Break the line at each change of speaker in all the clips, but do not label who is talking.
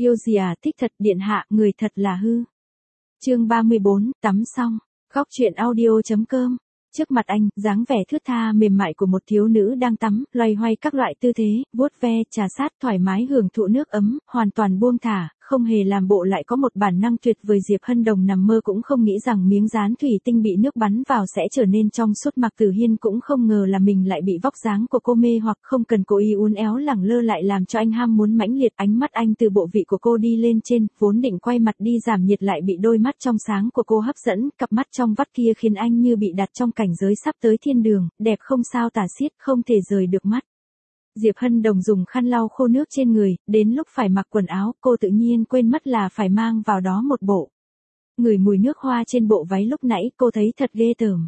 Yêu gì à, thích thật, điện hạ, người thật là hư. Chương 34, tắm xong. Góc truyện audio.com. Trước mặt anh, dáng vẻ thướt tha mềm mại của một thiếu nữ đang tắm, loay hoay các loại tư thế, vuốt ve, trà sát, thoải mái hưởng thụ nước ấm, hoàn toàn buông thả, không hề làm bộ lại có một bản năng tuyệt vời. Diệp Hân Đồng nằm mơ cũng không nghĩ rằng miếng dán thủy tinh bị nước bắn vào sẽ trở nên trong suốt. Mạc Tử Hiên cũng không ngờ là mình lại bị vóc dáng của cô mê hoặc, không cần cố ý uốn éo lẳng lơ lại làm cho anh ham muốn mãnh liệt. Ánh mắt anh từ bộ vị của cô đi lên trên, vốn định quay mặt đi giảm nhiệt lại bị đôi mắt trong sáng của cô hấp dẫn, cặp mắt trong vắt kia khiến anh như bị đặt trong cảnh giới sắp tới thiên đường, đẹp không sao tả xiết, không thể rời được mắt. Diệp Hân Đồng dùng khăn lau khô nước trên người, đến lúc phải mặc quần áo, cô tự nhiên quên mất là phải mang vào đó một bộ. Ngửi mùi nước hoa trên bộ váy lúc nãy, cô thấy thật ghê tởm.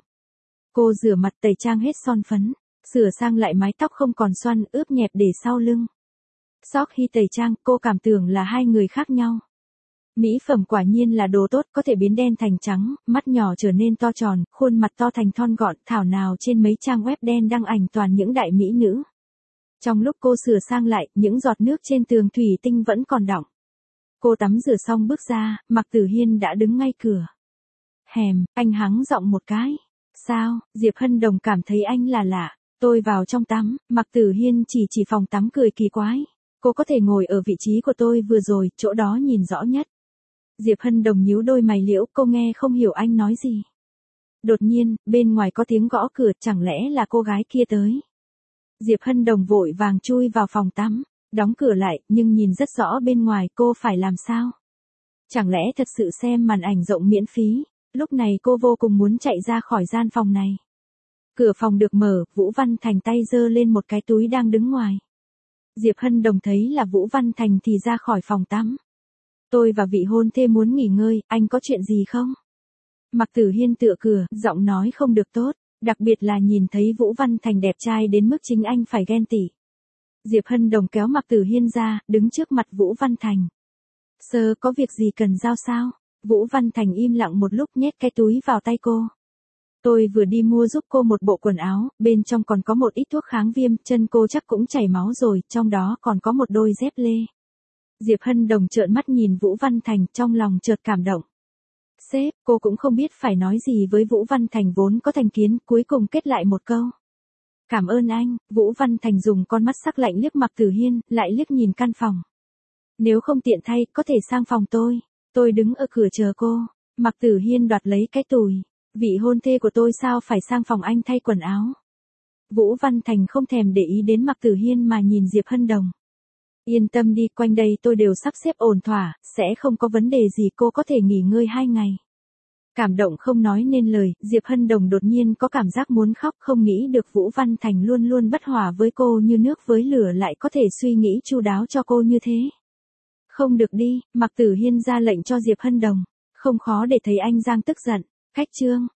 Cô rửa mặt tẩy trang hết son phấn, sửa sang lại mái tóc không còn xoăn, ướp nhẹp để sau lưng. Sau khi tẩy trang, cô cảm tưởng là hai người khác nhau. Mỹ phẩm quả nhiên là đồ tốt, có thể biến đen thành trắng, mắt nhỏ trở nên to tròn, khuôn mặt to thành thon gọn, thảo nào trên mấy trang web đen đăng ảnh toàn những đại mỹ nữ. Trong lúc cô sửa sang lại, những giọt nước trên tường thủy tinh vẫn còn đọng. Cô tắm rửa xong bước ra, Mạc Tử Hiên đã đứng ngay cửa. Hèm, anh hắng giọng một cái. Sao? Diệp Hân Đồng cảm thấy anh là lạ. Tôi vào trong tắm, Mạc Tử Hiên chỉ phòng tắm cười kỳ quái. Cô có thể ngồi ở vị trí của tôi vừa rồi, chỗ đó nhìn rõ nhất. Diệp Hân Đồng nhíu đôi mày liễu, cô nghe không hiểu anh nói gì. Đột nhiên, bên ngoài có tiếng gõ cửa, chẳng lẽ là cô gái kia tới. Diệp Hân Đồng vội vàng chui vào phòng tắm, đóng cửa lại, nhưng nhìn rất rõ bên ngoài, cô phải làm sao? Chẳng lẽ thật sự xem màn ảnh rộng miễn phí? Lúc này cô vô cùng muốn chạy ra khỏi gian phòng này. Cửa phòng được mở, Vũ Văn Thành tay giơ lên một cái túi đang đứng ngoài. Diệp Hân Đồng thấy là Vũ Văn Thành thì ra khỏi phòng tắm. Tôi và vị hôn thê muốn nghỉ ngơi, anh có chuyện gì không? Mạc Tử Hiên tựa cửa, giọng nói không được tốt, đặc biệt là nhìn thấy Vũ Văn Thành đẹp trai đến mức chính anh phải ghen tị. Diệp Hân Đồng kéo Mạc Tử Hiên ra, đứng trước mặt Vũ Văn Thành. Sơ, có việc gì cần giao sao? Vũ Văn Thành im lặng một lúc nhét cái túi vào tay cô. Tôi vừa đi mua giúp cô một bộ quần áo, bên trong còn có một ít thuốc kháng viêm, chân cô chắc cũng chảy máu rồi, trong đó còn có một đôi dép lê. Diệp Hân Đồng trợn mắt nhìn Vũ Văn Thành, trong lòng chợt cảm động. Sếp, cô cũng không biết phải nói gì với Vũ Văn Thành vốn có thành kiến, cuối cùng kết lại một câu. Cảm ơn anh. Vũ Văn Thành dùng con mắt sắc lạnh liếc Mạc Tử Hiên, lại liếc nhìn căn phòng. Nếu không tiện thay, có thể sang phòng tôi đứng ở cửa chờ cô. Mạc Tử Hiên đoạt lấy cái tùi. Vị hôn thê của tôi sao phải sang phòng anh thay quần áo? Vũ Văn Thành không thèm để ý đến Mạc Tử Hiên mà nhìn Diệp Hân Đồng. Yên tâm đi, quanh đây tôi đều sắp xếp ổn thỏa, sẽ không có vấn đề gì, cô có thể nghỉ ngơi 2 ngày. Cảm động không nói nên lời, Diệp Hân Đồng đột nhiên có cảm giác muốn khóc, không nghĩ được Vũ Văn Thành luôn luôn bất hòa với cô như nước với lửa lại có thể suy nghĩ chu đáo cho cô như thế. Không được đi, Mạc Tử Hiên ra lệnh cho Diệp Hân Đồng, không khó để thấy anh Giang tức giận. Cách chương.